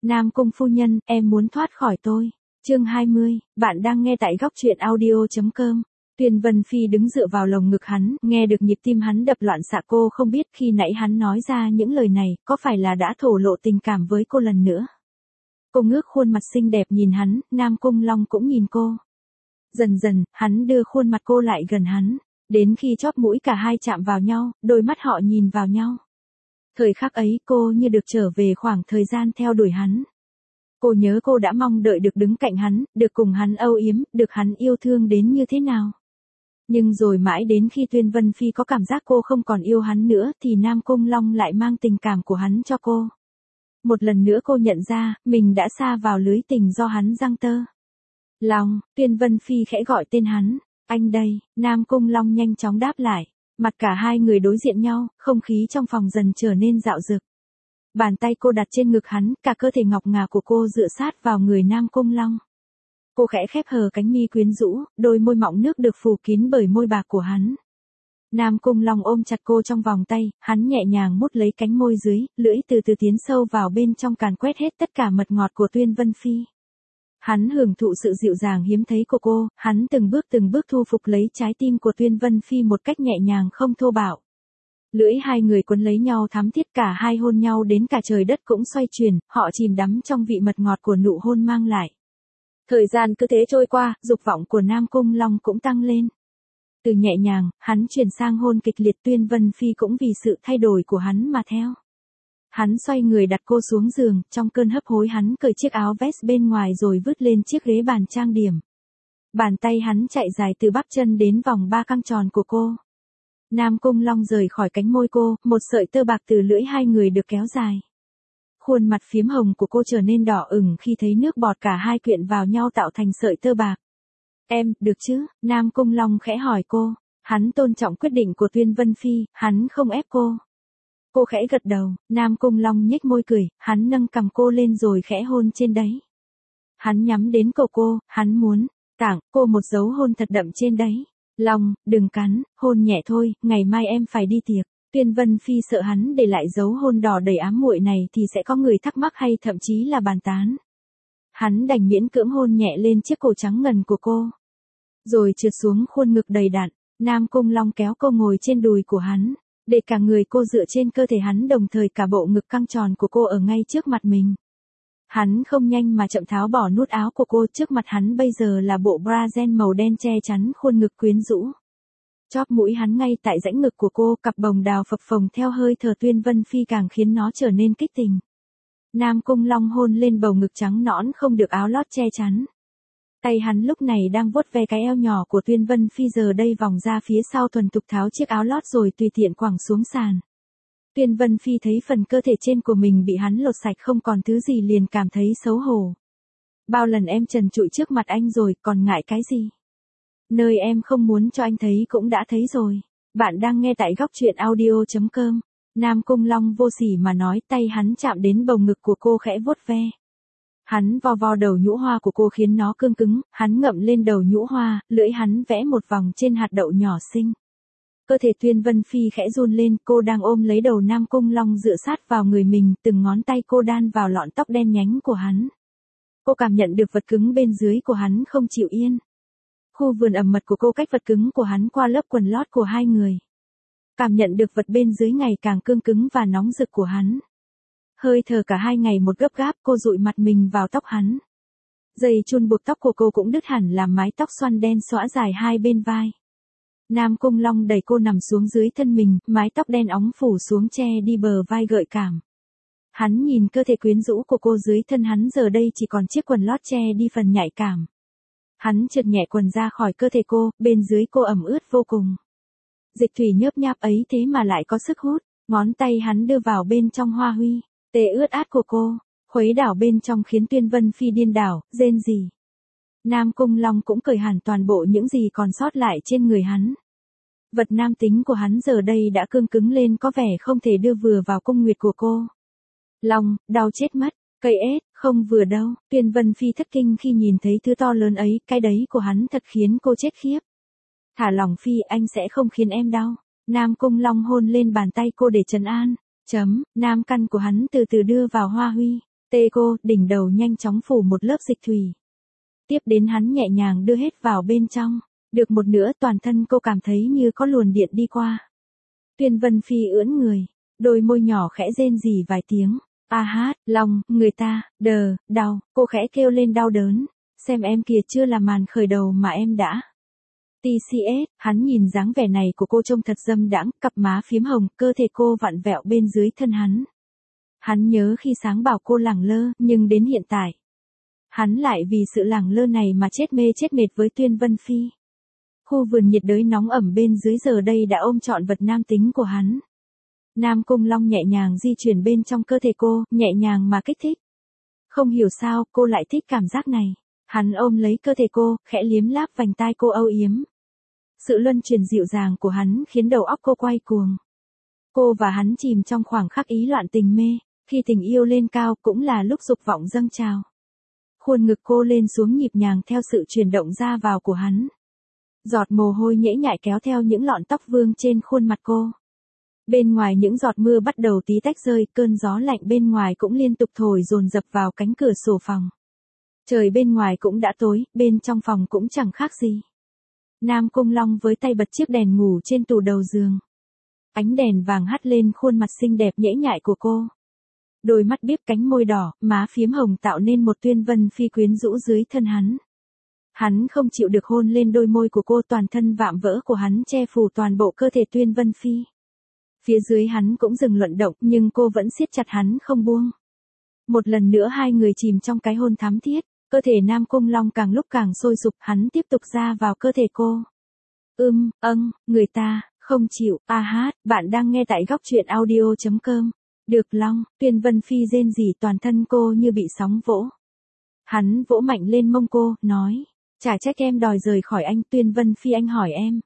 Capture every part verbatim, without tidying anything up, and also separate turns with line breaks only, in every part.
Nam Cung phu nhân, em muốn thoát khỏi tôi. Chương hai mươi, bạn đang nghe tại góc truyện audio chấm com. Tuyên Vân Phi đứng dựa vào lồng ngực hắn, nghe được nhịp tim hắn đập loạn xạ. Cô không biết khi nãy hắn nói ra những lời này, có phải là đã thổ lộ tình cảm với cô lần nữa. Cô ngước khuôn mặt xinh đẹp nhìn hắn, Nam Cung Long cũng nhìn cô. Dần dần, hắn đưa khuôn mặt cô lại gần hắn, đến khi chóp mũi cả hai chạm vào nhau, đôi mắt họ nhìn vào nhau. Thời khắc ấy cô như được trở về khoảng thời gian theo đuổi hắn. Cô nhớ cô đã mong đợi được đứng cạnh hắn, được cùng hắn âu yếm, được hắn yêu thương đến như thế nào. Nhưng rồi mãi đến khi Tuyên Vân Phi có cảm giác cô không còn yêu hắn nữa thì Nam Cung Long lại mang tình cảm của hắn cho cô. Một lần nữa cô nhận ra, mình đã sa vào lưới tình do hắn giăng tơ. Long, Tuyên Vân Phi khẽ gọi tên hắn, anh đây, Nam Cung Long nhanh chóng đáp lại. Mặt cả hai người đối diện nhau, không khí trong phòng dần trở nên dạo dực. Bàn tay cô đặt trên ngực hắn, cả cơ thể ngọc ngà của cô dựa sát vào người Nam Cung Long. Cô khẽ khép hờ cánh mi quyến rũ, đôi môi mọng nước được phủ kín bởi môi bạc của hắn. Nam Cung Long ôm chặt cô trong vòng tay, hắn nhẹ nhàng mút lấy cánh môi dưới, lưỡi từ từ tiến sâu vào bên trong càn quét hết tất cả mật ngọt của Tuyên Vân Phi. Hắn hưởng thụ sự dịu dàng hiếm thấy của cô, hắn từng bước từng bước thu phục lấy trái tim của Tuyên Vân Phi một cách nhẹ nhàng không thô bạo. Lưỡi hai người quấn lấy nhau thắm thiết, cả hai hôn nhau đến cả trời đất cũng xoay chuyển, họ chìm đắm trong vị mật ngọt của nụ hôn mang lại. Thời gian cứ thế trôi qua, dục vọng của Nam Cung Long cũng tăng lên. Từ nhẹ nhàng, hắn chuyển sang hôn kịch liệt. Tuyên Vân Phi cũng vì sự thay đổi của hắn mà theo. Hắn xoay người đặt cô xuống giường, trong cơn hấp hối hắn cởi chiếc áo vest bên ngoài rồi vứt lên chiếc ghế bàn trang điểm. Bàn tay hắn chạy dài từ bắp chân đến vòng ba căng tròn của cô. Nam Cung Long rời khỏi cánh môi cô, một sợi tơ bạc từ lưỡi hai người được kéo dài. Khuôn mặt phiếm hồng của cô trở nên đỏ ửng khi thấy nước bọt cả hai quyện vào nhau tạo thành sợi tơ bạc. Em, được chứ? Nam Cung Long khẽ hỏi cô. Hắn tôn trọng quyết định của Tuyên Vân Phi, hắn không ép cô. Cô khẽ gật đầu, Nam Cung Long nhếch môi cười, hắn nâng cằm cô lên rồi khẽ hôn trên đấy. Hắn nhắm đến cổ cô, hắn muốn tặng cô một dấu hôn thật đậm trên đấy. Long, đừng cắn, hôn nhẹ thôi, ngày mai em phải đi tiệc. Tuyên Vân Phi sợ hắn để lại dấu hôn đỏ đầy ám muội này thì sẽ có người thắc mắc hay thậm chí là bàn tán. Hắn đành miễn cưỡng hôn nhẹ lên chiếc cổ trắng ngần của cô. Rồi trượt xuống khuôn ngực đầy đặn, Nam Cung Long kéo cô ngồi trên đùi của hắn. Để cả người cô dựa trên cơ thể hắn, đồng thời cả bộ ngực căng tròn của cô ở ngay trước mặt mình. Hắn không nhanh mà chậm tháo bỏ nút áo của cô, trước mặt hắn bây giờ là bộ bra ren màu đen che chắn khuôn ngực quyến rũ. Chóp mũi hắn ngay tại rãnh ngực của cô, cặp bồng đào phập phồng theo hơi thở Tuyên Vân Phi càng khiến nó trở nên kích tình. Nam Cung Long hôn lên bầu ngực trắng nõn không được áo lót che chắn. Tay hắn lúc này đang vuốt ve cái eo nhỏ của Tuyên Vân Phi, giờ đây vòng ra phía sau thuần thục tháo chiếc áo lót rồi tùy tiện quẳng xuống sàn. Tuyên Vân Phi thấy phần cơ thể trên của mình bị hắn lột sạch không còn thứ gì liền cảm thấy xấu hổ. Bao lần em trần trụi trước mặt anh rồi, còn ngại cái gì? Nơi em không muốn cho anh thấy cũng đã thấy rồi. Bạn đang nghe tại góc truyện audio chấm com. Nam Cung Long vô sỉ mà nói, tay hắn chạm đến bầu ngực của cô khẽ vuốt ve. Hắn vo vo đầu nhũ hoa của cô khiến nó cương cứng, hắn ngậm lên đầu nhũ hoa, lưỡi hắn vẽ một vòng trên hạt đậu nhỏ xinh. Cơ thể Tuyên Vân Phi khẽ run lên, cô đang ôm lấy đầu Nam Cung Long dựa sát vào người mình, từng ngón tay cô đan vào lọn tóc đen nhánh của hắn. Cô cảm nhận được vật cứng bên dưới của hắn không chịu yên. Khu vườn ẩm mật của cô cách vật cứng của hắn qua lớp quần lót của hai người. Cảm nhận được vật bên dưới ngày càng cương cứng và nóng rực của hắn. Hơi thở cả hai ngày một gấp gáp, cô dụi mặt mình vào tóc hắn. Dây chun buộc tóc của cô cũng đứt hẳn làm mái tóc xoăn đen xõa dài hai bên vai. Nam Cung Long đẩy cô nằm xuống dưới thân mình, mái tóc đen óng phủ xuống che đi bờ vai gợi cảm. Hắn nhìn cơ thể quyến rũ của cô dưới thân hắn, giờ đây chỉ còn chiếc quần lót che đi phần nhạy cảm. Hắn trượt nhẹ quần ra khỏi cơ thể cô, bên dưới cô ẩm ướt vô cùng. Dịch thủy nhớp nháp ấy thế mà lại có sức hút, ngón tay hắn đưa vào bên trong hoa huy, tê ướt át của cô, khuấy đảo bên trong khiến Tuyên Vân Phi điên đảo, rên rỉ. Nam Cung Long cũng cởi hẳn toàn bộ những gì còn sót lại trên người hắn. Vật nam tính của hắn giờ đây đã cương cứng lên, có vẻ không thể đưa vừa vào cung nguyệt của cô. Long, đau chết mất, cây ết, không vừa đâu. Tuyên Vân Phi thất kinh khi nhìn thấy thứ to lớn ấy, cái đấy của hắn thật khiến cô chết khiếp. Thả lòng Phi, anh sẽ không khiến em đau. Nam Cung Long hôn lên bàn tay cô để trấn an. Chấm, nam căn của hắn từ từ đưa vào hoa huy. T Tê cô, đỉnh đầu nhanh chóng phủ một lớp dịch thủy. Tiếp đến hắn nhẹ nhàng đưa hết vào bên trong. Được một nửa toàn thân cô cảm thấy như có luồn điện đi qua. Tuyên Vân Phi ưỡn người. Đôi môi nhỏ khẽ rên rỉ vài tiếng. A hát, lòng, người ta, đờ, đau. Cô khẽ kêu lên đau đớn. Xem em kìa chưa là màn khởi đầu mà em đã. tê xê ét, hắn nhìn dáng vẻ này của cô trông thật dâm đãng, cặp má phím hồng, cơ thể cô vặn vẹo bên dưới thân hắn. Hắn nhớ khi sáng bảo cô lẳng lơ, nhưng đến hiện tại. Hắn lại vì sự lẳng lơ này mà chết mê chết mệt với Tuyên Vân Phi. Khu vườn nhiệt đới nóng ẩm bên dưới giờ đây đã ôm trọn vật nam tính của hắn. Nam Cung Long nhẹ nhàng di chuyển bên trong cơ thể cô, nhẹ nhàng mà kích thích. Không hiểu sao, cô lại thích cảm giác này. Hắn ôm lấy cơ thể cô, khẽ liếm láp vành tai cô âu yếm. Sự luân chuyển dịu dàng của hắn khiến đầu óc cô quay cuồng. Cô và hắn chìm trong khoảng khắc ý loạn tình mê, khi tình yêu lên cao cũng là lúc dục vọng dâng trào. Khuôn ngực cô lên xuống nhịp nhàng theo sự chuyển động ra vào của hắn. Giọt mồ hôi nhễ nhại kéo theo những lọn tóc vương trên khuôn mặt cô. Bên ngoài những giọt mưa bắt đầu tí tách rơi, cơn gió lạnh bên ngoài cũng liên tục thổi dồn dập vào cánh cửa sổ phòng. Trời bên ngoài cũng đã tối, bên trong phòng cũng chẳng khác gì. Nam Cung Long với tay bật chiếc đèn ngủ trên tủ đầu giường. Ánh đèn vàng hắt lên khuôn mặt xinh đẹp nhễ nhại của cô. Đôi mắt bíp cánh môi đỏ, má phím hồng tạo nên một Tuyên Vân Phi quyến rũ dưới thân hắn. Hắn không chịu được hôn lên đôi môi của cô, toàn thân vạm vỡ của hắn che phủ toàn bộ cơ thể Tuyên Vân Phi. Phía dưới hắn cũng dừng luận động nhưng cô vẫn siết chặt hắn không buông. Một lần nữa hai người chìm trong cái hôn thắm thiết, cơ thể Nam Cung Long càng lúc càng sôi sục, hắn tiếp tục ra vào cơ thể cô. Ưm, âng, người ta, không chịu, a hát, bạn đang nghe tại góc truyện audio chấm com. Được Long, Tuyên Vân Phi rên rỉ toàn thân cô như bị sóng vỗ. Hắn vỗ mạnh lên mông cô, nói, chả trách em đòi rời khỏi anh. Tuyên Vân Phi, anh hỏi em.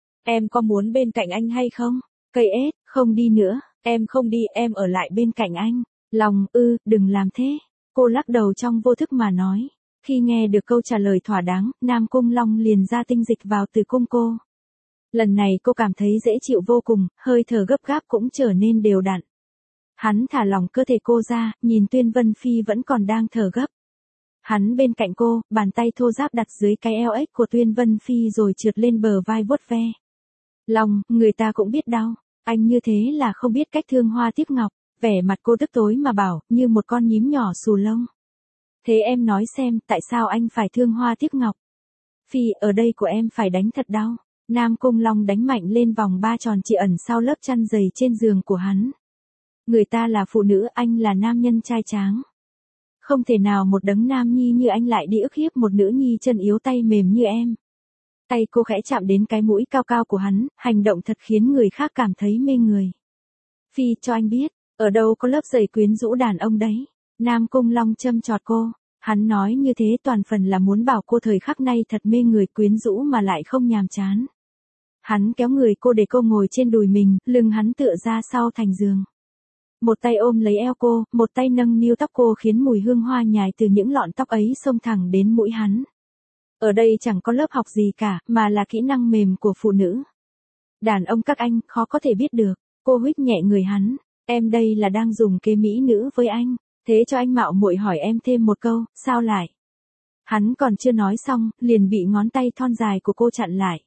Em có muốn bên cạnh anh hay không? Cây ết, không đi nữa, em không đi, em ở lại bên cạnh anh. Long, ư, đừng làm thế. Cô lắc đầu trong vô thức mà nói. Khi nghe được câu trả lời thỏa đáng, Nam Cung Long liền ra tinh dịch vào tử cung cô. Lần này cô cảm thấy dễ chịu vô cùng, hơi thở gấp gáp cũng trở nên đều đặn. Hắn thả lỏng cơ thể cô ra, nhìn Tuyên Vân Phi vẫn còn đang thở gấp. Hắn bên cạnh cô, bàn tay thô ráp đặt dưới cái eo ếch của Tuyên Vân Phi rồi trượt lên bờ vai vuốt ve. Long, người ta cũng biết đau, anh như thế là không biết cách thương hoa tiếc ngọc. Vẻ mặt cô tức tối mà bảo, như một con nhím nhỏ xù lông. Thế em nói xem, tại sao anh phải thương hoa tiếc ngọc? Phi, ở đây của em phải đánh thật đau. Nam Cung Long đánh mạnh lên vòng ba tròn chỉ ẩn sau lớp chăn dày trên giường của hắn. Người ta là phụ nữ, anh là nam nhân trai tráng. Không thể nào một đấng nam nhi như anh lại đi ức hiếp một nữ nhi chân yếu tay mềm như em. Tay cô khẽ chạm đến cái mũi cao cao của hắn, hành động thật khiến người khác cảm thấy mê người. Phi, cho anh biết, ở đâu có lớp giày quyến rũ đàn ông đấy. Nam Cung Long châm chọt cô. Hắn nói như thế toàn phần là muốn bảo cô thời khắc này thật mê người, quyến rũ mà lại không nhàm chán. Hắn kéo người cô để cô ngồi trên đùi mình, lưng hắn tựa ra sau thành giường. Một tay ôm lấy eo cô, một tay nâng niu tóc cô khiến mùi hương hoa nhài từ những lọn tóc ấy xông thẳng đến mũi hắn. Ở đây chẳng có lớp học gì cả, mà là kỹ năng mềm của phụ nữ. Đàn ông các anh khó có thể biết được. Cô huých nhẹ người hắn. Em đây là đang dùng kế mỹ nữ với anh. Thế cho anh mạo muội hỏi em thêm một câu, sao lại? Hắn còn chưa nói xong, liền bị ngón tay thon dài của cô chặn lại.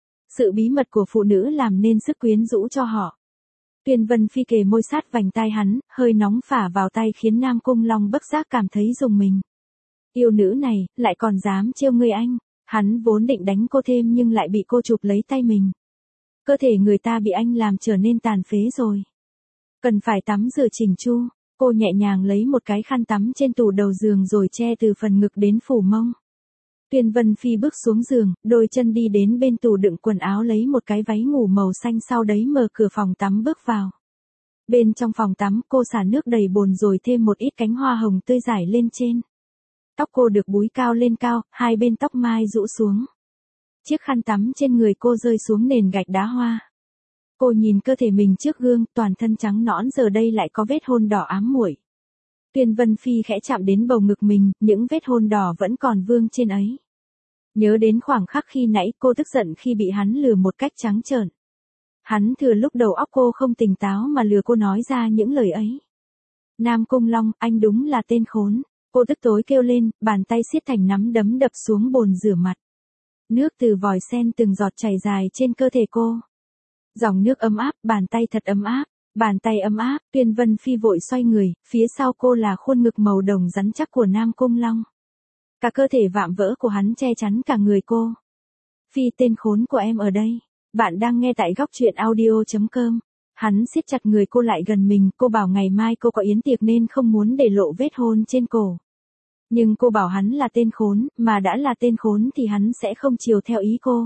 Sự bí mật của phụ nữ làm nên sức quyến rũ cho họ. Tuyên Vân Phi kề môi sát vành tai hắn, hơi nóng phả vào tay khiến Nam Cung Long bất giác cảm thấy rùng mình. Yêu nữ này, lại còn dám trêu người anh. Hắn vốn định đánh cô thêm nhưng lại bị cô chụp lấy tay mình. Cơ thể người ta bị anh làm trở nên tàn phế rồi. Cần phải tắm rửa chỉnh chu. Cô nhẹ nhàng lấy một cái khăn tắm trên tủ đầu giường rồi che từ phần ngực đến phủ mông. Tuyên Vân Phi bước xuống giường, đôi chân đi đến bên tủ đựng quần áo lấy một cái váy ngủ màu xanh, sau đấy mở cửa phòng tắm bước vào. Bên trong phòng tắm cô xả nước đầy bồn rồi thêm một ít cánh hoa hồng tươi rải lên trên. Tóc cô được búi cao lên cao, hai bên tóc mai rũ xuống. Chiếc khăn tắm trên người cô rơi xuống nền gạch đá hoa. Cô nhìn cơ thể mình trước gương, toàn thân trắng nõn giờ đây lại có vết hôn đỏ ám muội. Tuyên Vân Phi khẽ chạm đến bầu ngực mình, những vết hôn đỏ vẫn còn vương trên ấy. Nhớ đến khoảng khắc khi nãy cô tức giận khi bị hắn lừa một cách trắng trợn. Hắn thừa lúc đầu óc cô không tỉnh táo mà lừa cô nói ra những lời ấy. Nam Cung Long, anh đúng là tên khốn. Cô tức tối kêu lên, bàn tay siết thành nắm đấm đập xuống bồn rửa mặt. Nước từ vòi sen từng giọt chảy dài trên cơ thể cô. Dòng nước ấm áp, bàn tay thật ấm áp, bàn tay ấm áp, Tuyên Vân Phi vội xoay người, phía sau cô là khuôn ngực màu đồng rắn chắc của Nam Cung Long. Cả cơ thể vạm vỡ của hắn che chắn cả người cô. Phi, tên khốn của em ở đây. Bạn đang nghe tại góc truyện audio chấm com. Hắn siết chặt người cô lại gần mình, cô bảo ngày mai cô có yến tiệc nên không muốn để lộ vết hôn trên cổ. Nhưng cô bảo hắn là tên khốn, mà đã là tên khốn thì hắn sẽ không chiều theo ý cô.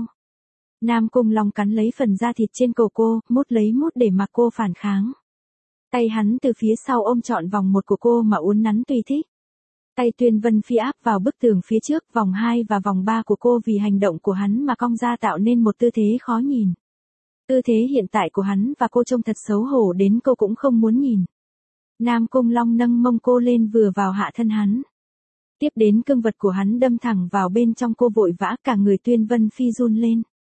Nam Cung Long cắn lấy phần da thịt trên cổ cô, mút lấy mút để mặc cô phản kháng. Tay hắn từ phía sau ôm trọn vòng một của cô mà uốn nắn tùy thích. Tay Tuyên Vân Phi áp vào bức tường phía trước, vòng hai và vòng ba của cô vì hành động của hắn mà cong ra tạo nên một tư thế khó nhìn. Tư thế hiện tại của hắn và cô trông thật xấu hổ đến cô cũng không muốn nhìn. Nam Cung Long nâng mông cô lên vừa vào hạ thân hắn. Tiếp đến cương vật của hắn đâm thẳng vào bên trong cô vội vã, cả người Tuyên Vân Phi run lên.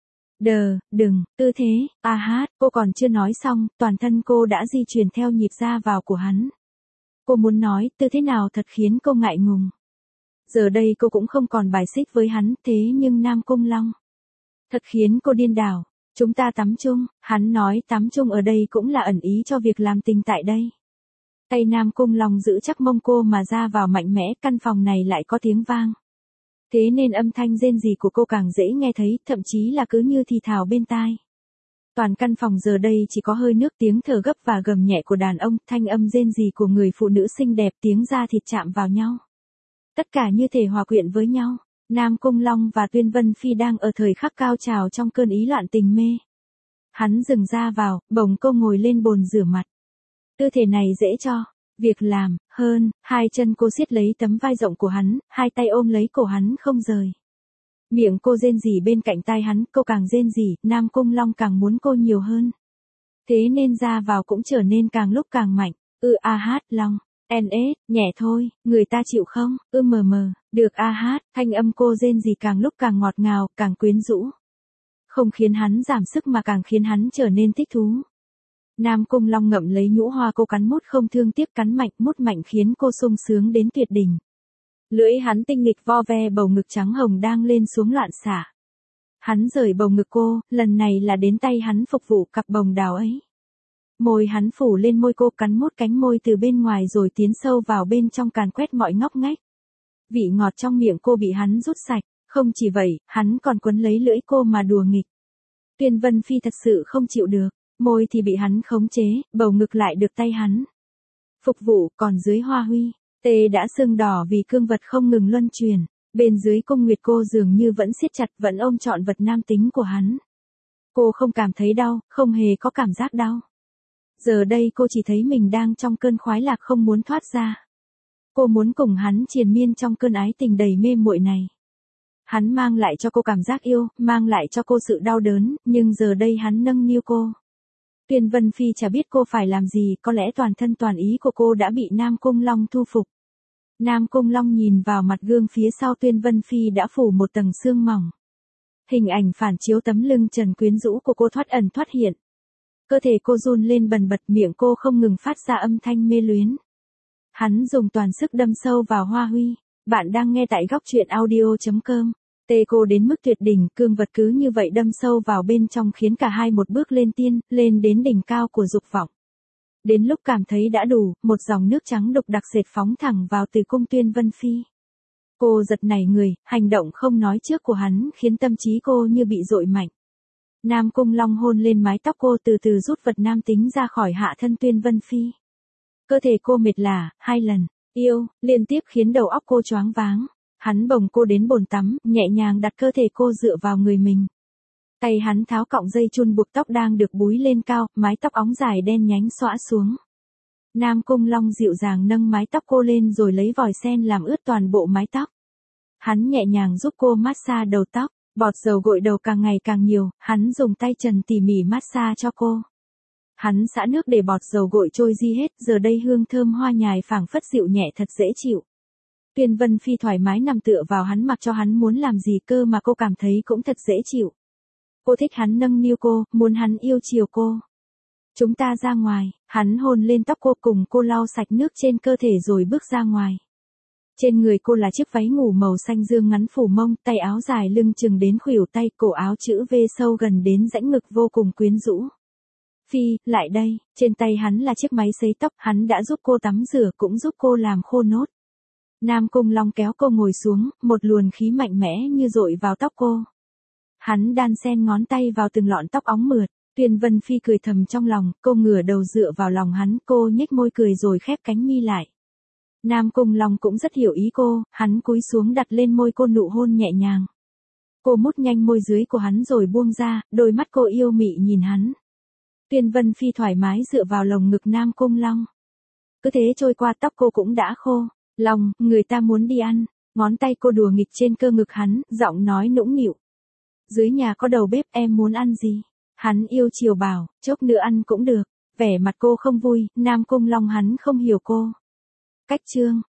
Đờ, đừng, tư thế, a hát, cô còn chưa nói xong, toàn thân cô đã di chuyển theo nhịp ra vào của hắn. Cô muốn nói, tư thế nào thật khiến cô ngại ngùng. Giờ đây cô cũng không còn bài xích với hắn, thế nhưng Nam Cung Long thật khiến cô điên đảo. Chúng ta tắm chung, hắn nói tắm chung ở đây cũng là ẩn ý cho việc làm tình tại đây. Tay Nam Cung Long giữ chắc mông cô mà ra vào mạnh mẽ, căn phòng này lại có tiếng vang. Thế nên âm thanh rên rỉ của cô càng dễ nghe thấy, thậm chí là cứ như thì thào bên tai. Toàn căn phòng giờ đây chỉ có hơi nước, tiếng thở gấp và gầm nhẹ của đàn ông, thanh âm rên rỉ của người phụ nữ xinh đẹp, tiếng da thịt chạm vào nhau. Tất cả như thể hòa quyện với nhau. Nam Cung Long và Tuyên Vân Phi đang ở thời khắc cao trào trong cơn ý loạn tình mê. Hắn dừng ra vào, bồng cô ngồi lên bồn rửa mặt. Tư thế này dễ cho việc làm hơn, hai chân cô siết lấy tấm vai rộng của hắn, hai tay ôm lấy cổ hắn không rời. Miệng cô rên rỉ bên cạnh tai hắn, cô càng rên rỉ, Nam Cung Long càng muốn cô nhiều hơn. Thế nên ra vào cũng trở nên càng lúc càng mạnh. Ư ừ, a hát Long. En ết, nhẹ thôi, người ta chịu không? Ư ừ, mờ mờ, được a hát, thanh âm cô rên rỉ càng lúc càng ngọt ngào, càng quyến rũ. Không khiến hắn giảm sức mà càng khiến hắn trở nên thích thú. Nam Cung Long ngậm lấy nhũ hoa cô cắn mút không thương tiếc, cắn mạnh mút mạnh khiến cô sung sướng đến tuyệt đỉnh. Lưỡi hắn tinh nghịch vo ve bầu ngực trắng hồng đang lên xuống loạn xả. Hắn rời bầu ngực cô, lần này là đến tay hắn phục vụ cặp bồng đào ấy. Môi hắn phủ lên môi cô, cắn mút cánh môi từ bên ngoài rồi tiến sâu vào bên trong càn quét mọi ngóc ngách. Vị ngọt trong miệng cô bị hắn rút sạch, không chỉ vậy, hắn còn quấn lấy lưỡi cô mà đùa nghịch. Tuyên Vân Phi thật sự không chịu được, môi thì bị hắn khống chế, bầu ngực lại được tay hắn phục vụ, còn dưới hoa huy, tê đã sưng đỏ vì cương vật không ngừng luân chuyển. Bên dưới cung nguyệt cô dường như vẫn siết chặt, vẫn ôm trọn vật nam tính của hắn. Cô không cảm thấy đau, không hề có cảm giác đau. Giờ đây cô chỉ thấy mình đang trong cơn khoái lạc không muốn thoát ra. Cô muốn cùng hắn triền miên trong cơn ái tình đầy mê muội này. Hắn mang lại cho cô cảm giác yêu, mang lại cho cô sự đau đớn, nhưng giờ đây hắn nâng niu cô. Tuyên Vân Phi chả biết cô phải làm gì, có lẽ toàn thân toàn ý của cô đã bị Nam Cung Long thu phục. Nam Cung Long nhìn vào mặt gương phía sau Tuyên Vân Phi đã phủ một tầng sương mỏng. Hình ảnh phản chiếu tấm lưng trần quyến rũ của cô thoát ẩn thoát hiện. Cơ thể cô run lên bần bật, miệng cô không ngừng phát ra âm thanh mê luyến. Hắn dùng toàn sức đâm sâu vào hoa huy. Bạn đang nghe tại góc truyện audio chấm com. Tê cô đến mức tuyệt đỉnh, cương vật cứ như vậy đâm sâu vào bên trong khiến cả hai một bước lên tiên, lên đến đỉnh cao của dục vọng. Đến lúc cảm thấy đã đủ, một dòng nước trắng đục đặc sệt phóng thẳng vào từ cung Tuyên Vân Phi. Cô giật nảy người, hành động không nói trước của hắn khiến tâm trí cô như bị dội mạnh. Nam Cung Long hôn lên mái tóc cô, từ từ rút vật nam tính ra khỏi hạ thân Tuyên Vân Phi. Cơ thể cô mệt lả, hai lần, yêu, liên tiếp khiến đầu óc cô choáng váng. Hắn bồng cô đến bồn tắm, nhẹ nhàng đặt cơ thể cô dựa vào người mình. Tay hắn tháo cọng dây chun buộc tóc đang được búi lên cao, mái tóc óng dài đen nhánh xõa xuống. Nam Cung Long dịu dàng nâng mái tóc cô lên rồi lấy vòi sen làm ướt toàn bộ mái tóc. Hắn nhẹ nhàng giúp cô massage đầu tóc, bọt dầu gội đầu càng ngày càng nhiều, hắn dùng tay trần tỉ mỉ massage cho cô. Hắn xả nước để bọt dầu gội trôi di hết, giờ đây hương thơm hoa nhài phảng phất dịu nhẹ thật dễ chịu. Tuyên Vân Phi thoải mái nằm tựa vào hắn mặc cho hắn muốn làm gì cơ mà cô cảm thấy cũng thật dễ chịu. Cô thích hắn nâng niu cô, muốn hắn yêu chiều cô. Chúng ta ra ngoài, hắn hôn lên tóc cô cùng cô lau sạch nước trên cơ thể rồi bước ra ngoài. Trên người cô là chiếc váy ngủ màu xanh dương ngắn phủ mông, tay áo dài lưng chừng đến khuỷu tay, cổ áo chữ V sâu gần đến rãnh ngực vô cùng quyến rũ. Phi, lại đây, trên tay hắn là chiếc máy sấy tóc, hắn đã giúp cô tắm rửa cũng giúp cô làm khô nốt. Nam Cung Long kéo cô ngồi xuống, một luồng khí mạnh mẽ như dội vào tóc cô. Hắn đan xen ngón tay vào từng lọn tóc óng mượt, Tuyên Vân Phi cười thầm trong lòng, cô ngửa đầu dựa vào lòng hắn, cô nhếch môi cười rồi khép cánh mi lại. Nam Cung Long cũng rất hiểu ý cô, hắn cúi xuống đặt lên môi cô nụ hôn nhẹ nhàng. Cô mút nhanh môi dưới của hắn rồi buông ra, đôi mắt cô yêu mị nhìn hắn. Tuyên Vân Phi thoải mái dựa vào lồng ngực Nam Cung Long. Cứ thế trôi qua tóc cô cũng đã khô. Long, người ta muốn đi ăn. Ngón tay cô đùa nghịch trên cơ ngực hắn, giọng nói nũng nịu. Dưới nhà có đầu bếp, em muốn ăn gì? Hắn yêu chiều bảo, chốc nữa ăn cũng được. Vẻ mặt cô không vui, Nam Cung Long hắn không hiểu cô. Cách chương.